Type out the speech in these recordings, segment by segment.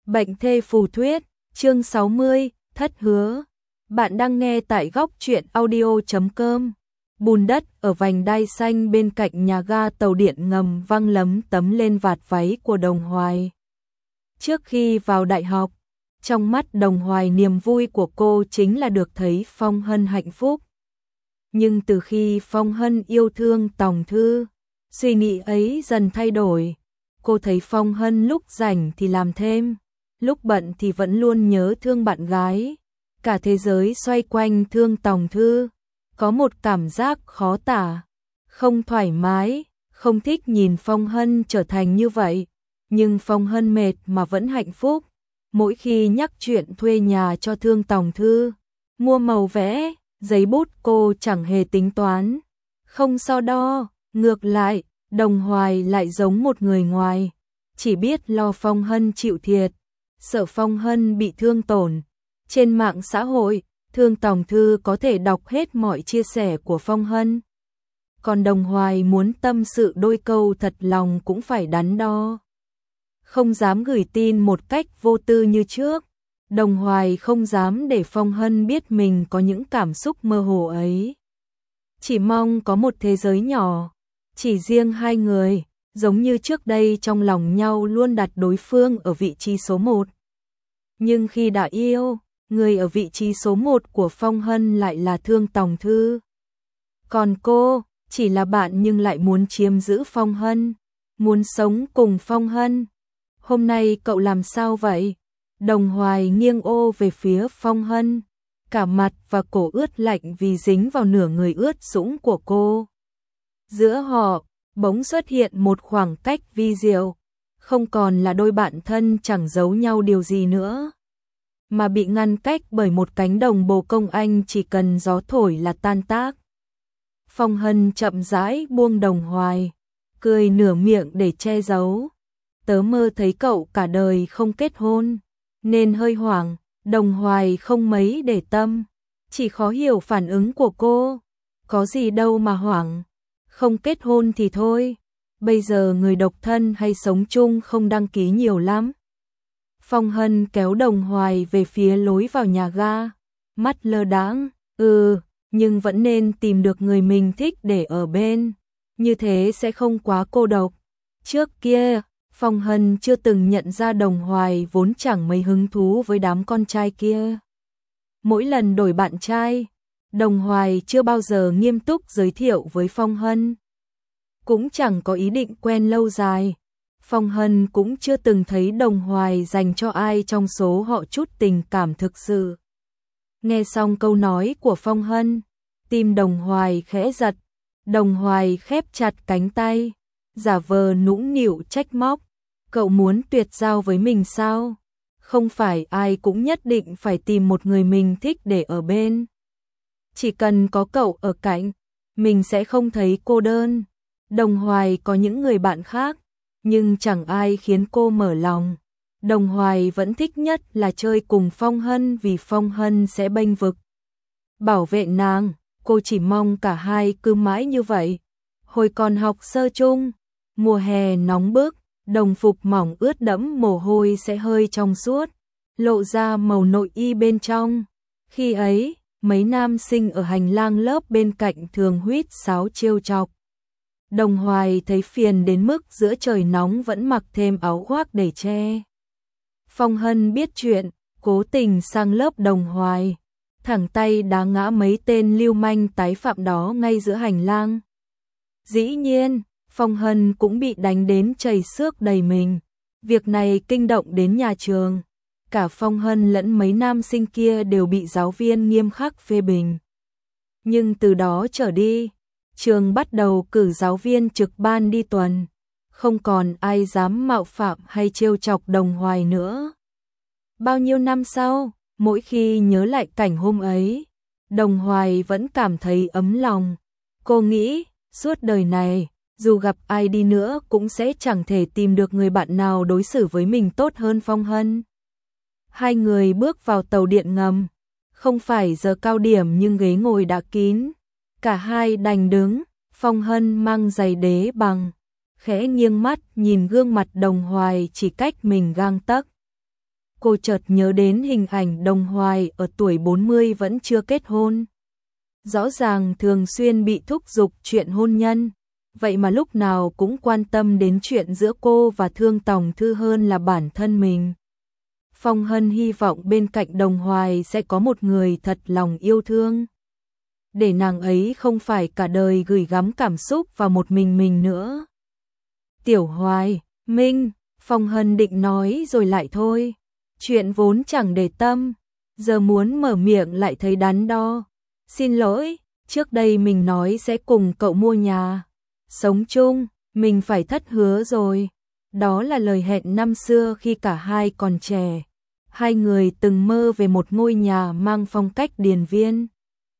Bệnh thê phù thuyết, chương 60, thất hứa. Bạn đang nghe tại góc truyện audio.com. Bùn đất ở vành đai xanh bên cạnh nhà ga tàu điện ngầm văng lấm tấm lên vạt váy của Đồng Hoài. Trước khi vào đại học, trong mắt Đồng Hoài niềm vui của cô chính là được thấy Phong Hân hạnh phúc. Nhưng từ khi Phong Hân yêu thương Tòng Thư, suy nghĩ ấy dần thay đổi. Cô thấy Phong Hân lúc rảnh thì làm thêm, lúc bận thì vẫn luôn nhớ thương bạn gái. Cả thế giới xoay quanh thương Tòng Thư, có một cảm giác khó tả, không thoải mái, không thích nhìn Phong Hân trở thành như vậy. Nhưng Phong Hân mệt mà vẫn hạnh phúc. Mỗi khi nhắc chuyện thuê nhà cho thương Tòng Thư, mua màu vẽ, giấy bút cô chẳng hề tính toán, không so đo. Ngược lại, Đồng Hoài lại giống một người ngoài, chỉ biết lo Phong Hân chịu thiệt, sợ Phong Hân bị thương tổn. Trên mạng xã hội, thương Tòng Thư có thể đọc hết mọi chia sẻ của Phong Hân. Còn Đồng Hoài muốn tâm sự đôi câu thật lòng cũng phải đắn đo. Không dám gửi tin một cách vô tư như trước. Đồng Hoài không dám để Phong Hân biết mình có những cảm xúc mơ hồ ấy. Chỉ mong có một thế giới nhỏ, chỉ riêng hai người, giống như trước đây trong lòng nhau luôn đặt đối phương ở vị trí số 1. Nhưng khi đã yêu, người ở vị trí số 1 của Phong Hân lại là thương Tòng Thư. Còn cô, chỉ là bạn nhưng lại muốn chiếm giữ Phong Hân, muốn sống cùng Phong Hân. Hôm nay cậu làm sao vậy? Đồng Hoài nghiêng ô về phía Phong Hân, cả mặt và cổ ướt lạnh vì dính vào nửa người ướt sũng của cô. Giữa họ, bỗng xuất hiện một khoảng cách vi diệu, không còn là đôi bạn thân chẳng giấu nhau điều gì nữa, mà bị ngăn cách bởi một cánh đồng bồ công anh chỉ cần gió thổi là tan tác. Phong Hân chậm rãi buông Đồng Hoài, cười nửa miệng để che giấu. Tớ mơ thấy cậu cả đời không kết hôn, nên hơi hoảng. Đồng Hoài không mấy để tâm, chỉ khó hiểu phản ứng của cô. Có gì đâu mà hoảng, không kết hôn thì thôi, bây giờ người độc thân hay sống chung không đăng ký nhiều lắm. Phong Hân kéo Đồng Hoài về phía lối vào nhà ga, mắt lơ đãng, nhưng vẫn nên tìm được người mình thích để ở bên, như thế sẽ không quá cô độc. Trước kia, Phong Hân chưa từng nhận ra Đồng Hoài vốn chẳng mấy hứng thú với đám con trai kia. Mỗi lần đổi bạn trai, Đồng Hoài chưa bao giờ nghiêm túc giới thiệu với Phong Hân, cũng chẳng có ý định quen lâu dài. Phong Hân cũng chưa từng thấy Đồng Hoài dành cho ai trong số họ chút tình cảm thực sự. Nghe xong câu nói của Phong Hân, tim Đồng Hoài khẽ giật. Đồng Hoài khép chặt cánh tay, giả vờ nũng nịu trách móc. Cậu muốn tuyệt giao với mình sao? Không phải ai cũng nhất định phải tìm một người mình thích để ở bên. Chỉ cần có cậu ở cạnh, mình sẽ không thấy cô đơn. Đồng Hoài có những người bạn khác, nhưng chẳng ai khiến cô mở lòng. Đồng Hoài vẫn thích nhất là chơi cùng Phong Hân vì Phong Hân sẽ bênh vực, bảo vệ nàng. Cô chỉ mong cả hai cứ mãi như vậy. Hồi còn học sơ chung, mùa hè nóng bức, đồng phục mỏng ướt đẫm mồ hôi sẽ hơi trong suốt, lộ ra màu nội y bên trong. Khi ấy, mấy nam sinh ở hành lang lớp bên cạnh thường huýt sáo trêu chọc. Đồng Hoài thấy phiền đến mức giữa trời nóng vẫn mặc thêm áo khoác để che. Phong Hân biết chuyện, cố tình sang lớp Đồng Hoài, thẳng tay đá ngã mấy tên lưu manh tái phạm đó ngay giữa hành lang. Dĩ nhiên, Phong Hân cũng bị đánh đến chảy xước đầy mình. Việc này kinh động đến nhà trường. Cả Phong Hân lẫn mấy nam sinh kia đều bị giáo viên nghiêm khắc phê bình. Nhưng từ đó trở đi, trường bắt đầu cử giáo viên trực ban đi tuần. Không còn ai dám mạo phạm hay trêu chọc Đồng Hoài nữa. Bao nhiêu năm sau, mỗi khi nhớ lại cảnh hôm ấy, Đồng Hoài vẫn cảm thấy ấm lòng. Cô nghĩ, suốt đời này, dù gặp ai đi nữa cũng sẽ chẳng thể tìm được người bạn nào đối xử với mình tốt hơn Phong Hân. Hai người bước vào tàu điện ngầm. Không phải giờ cao điểm nhưng ghế ngồi đã kín. Cả hai đành đứng. Phong Hân mang giày đế bằng, khẽ nghiêng mắt nhìn gương mặt Đồng Hoài chỉ cách mình gang tấc. cô chợt nhớ đến hình ảnh Đồng Hoài ở tuổi 40 vẫn chưa kết hôn. Rõ ràng thường xuyên bị thúc giục chuyện hôn nhân, vậy mà lúc nào cũng quan tâm đến chuyện giữa cô và Thương Tòng Thư hơn là bản thân mình. Phong Hân hy vọng bên cạnh Đồng Hoài sẽ có một người thật lòng yêu thương, để nàng ấy không phải cả đời gửi gắm cảm xúc vào một mình nữa. Tiểu Hoài, Minh, Phong Hân định nói rồi lại thôi. Chuyện vốn chẳng để tâm, giờ muốn mở miệng lại thấy đắn đo. Xin lỗi, trước đây mình nói sẽ cùng cậu mua nhà, sống chung, mình phải thất hứa rồi. Đó là lời hẹn năm xưa khi cả hai còn trẻ. Hai người từng mơ về một ngôi nhà mang phong cách điền viên.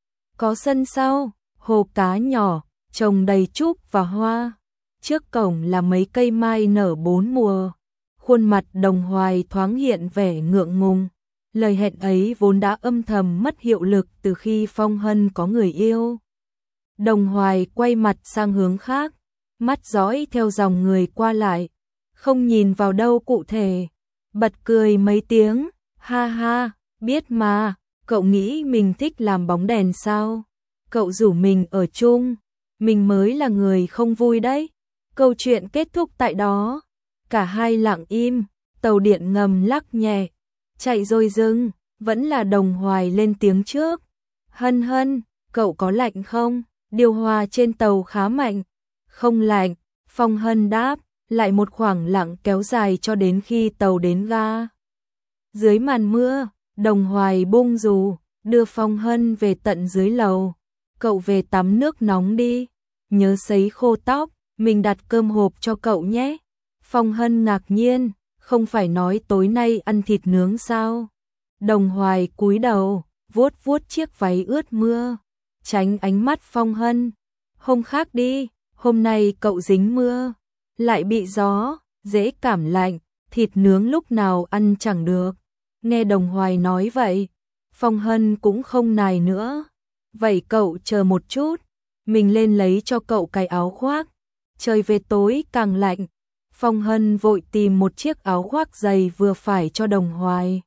Có sân sau, hồ cá nhỏ, trồng đầy trúc và hoa. Trước cổng là mấy cây mai nở bốn mùa. Khuôn mặt Đồng Hoài thoáng hiện vẻ ngượng ngùng. Lời hẹn ấy vốn đã âm thầm mất hiệu lực từ khi Phong Hân có người yêu. Đồng Hoài quay mặt sang hướng khác, mắt dõi theo dòng người qua lại, không nhìn vào đâu cụ thể, bật cười mấy tiếng, ha ha, biết mà, cậu nghĩ mình thích làm bóng đèn sao? Cậu rủ mình ở chung, mình mới là người không vui đấy. Câu chuyện kết thúc tại đó, cả hai lặng im, tàu điện ngầm lắc nhẹ, chạy rồi dừng, vẫn là Đồng Hoài lên tiếng trước. Hân Hân, cậu có lạnh không? Điều hòa trên tàu khá mạnh. Không lạnh, Phong Hân đáp, lại một khoảng lặng kéo dài cho đến khi tàu đến ga. Dưới màn mưa, Đồng Hoài bung dù, đưa Phong Hân về tận dưới lầu. Cậu về tắm nước nóng đi, nhớ sấy khô tóc, mình đặt cơm hộp cho cậu nhé. Phong Hân ngạc nhiên, không phải nói tối nay ăn thịt nướng sao? Đồng Hoài cúi đầu, vuốt vuốt chiếc váy ướt mưa, tránh ánh mắt Phong Hân. Hôm khác đi, hôm nay cậu dính mưa, lại bị gió, dễ cảm lạnh, thịt nướng lúc nào ăn chẳng được. Nghe Đồng Hoài nói vậy, Phong Hân cũng không nài nữa. Vậy cậu chờ một chút, mình lên lấy cho cậu cái áo khoác. Trời về tối càng lạnh. Phong Hân vội tìm một chiếc áo khoác dày vừa phải cho Đồng Hoài.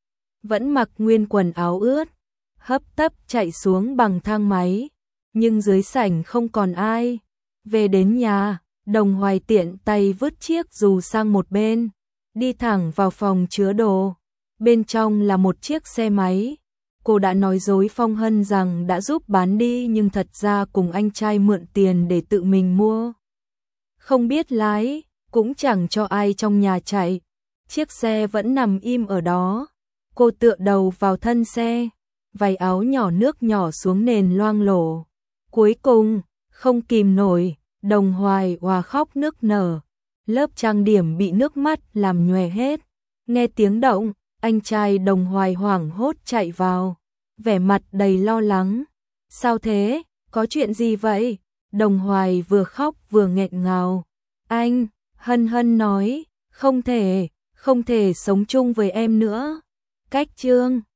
Vẫn mặc nguyên quần áo ướt, hấp tấp chạy xuống bằng thang máy, nhưng dưới sảnh không còn ai. Về đến nhà, Đồng Hoài tiện tay vứt chiếc dù sang một bên, đi thẳng vào phòng chứa đồ. Bên trong là một chiếc xe máy. Cô đã nói dối Phong Hân rằng đã giúp bán đi nhưng thật ra cùng anh trai mượn tiền để tự mình mua. Không biết lái, cũng chẳng cho ai trong nhà chạy. Chiếc xe vẫn nằm im ở đó. Cô tựa đầu vào thân xe, váy áo nhỏ nước nhỏ xuống nền loang lổ. Cuối cùng, không kìm nổi, Đồng Hoài òa khóc nức nở. Lớp trang điểm bị nước mắt làm nhòe hết. Nghe tiếng động, anh trai Đồng Hoài hoảng hốt chạy vào, vẻ mặt đầy lo lắng. Sao thế? Có chuyện gì vậy? Đồng Hoài vừa khóc vừa nghẹn ngào. Anh, Hân Hân nói, không thể sống chung với em nữa. Cách chương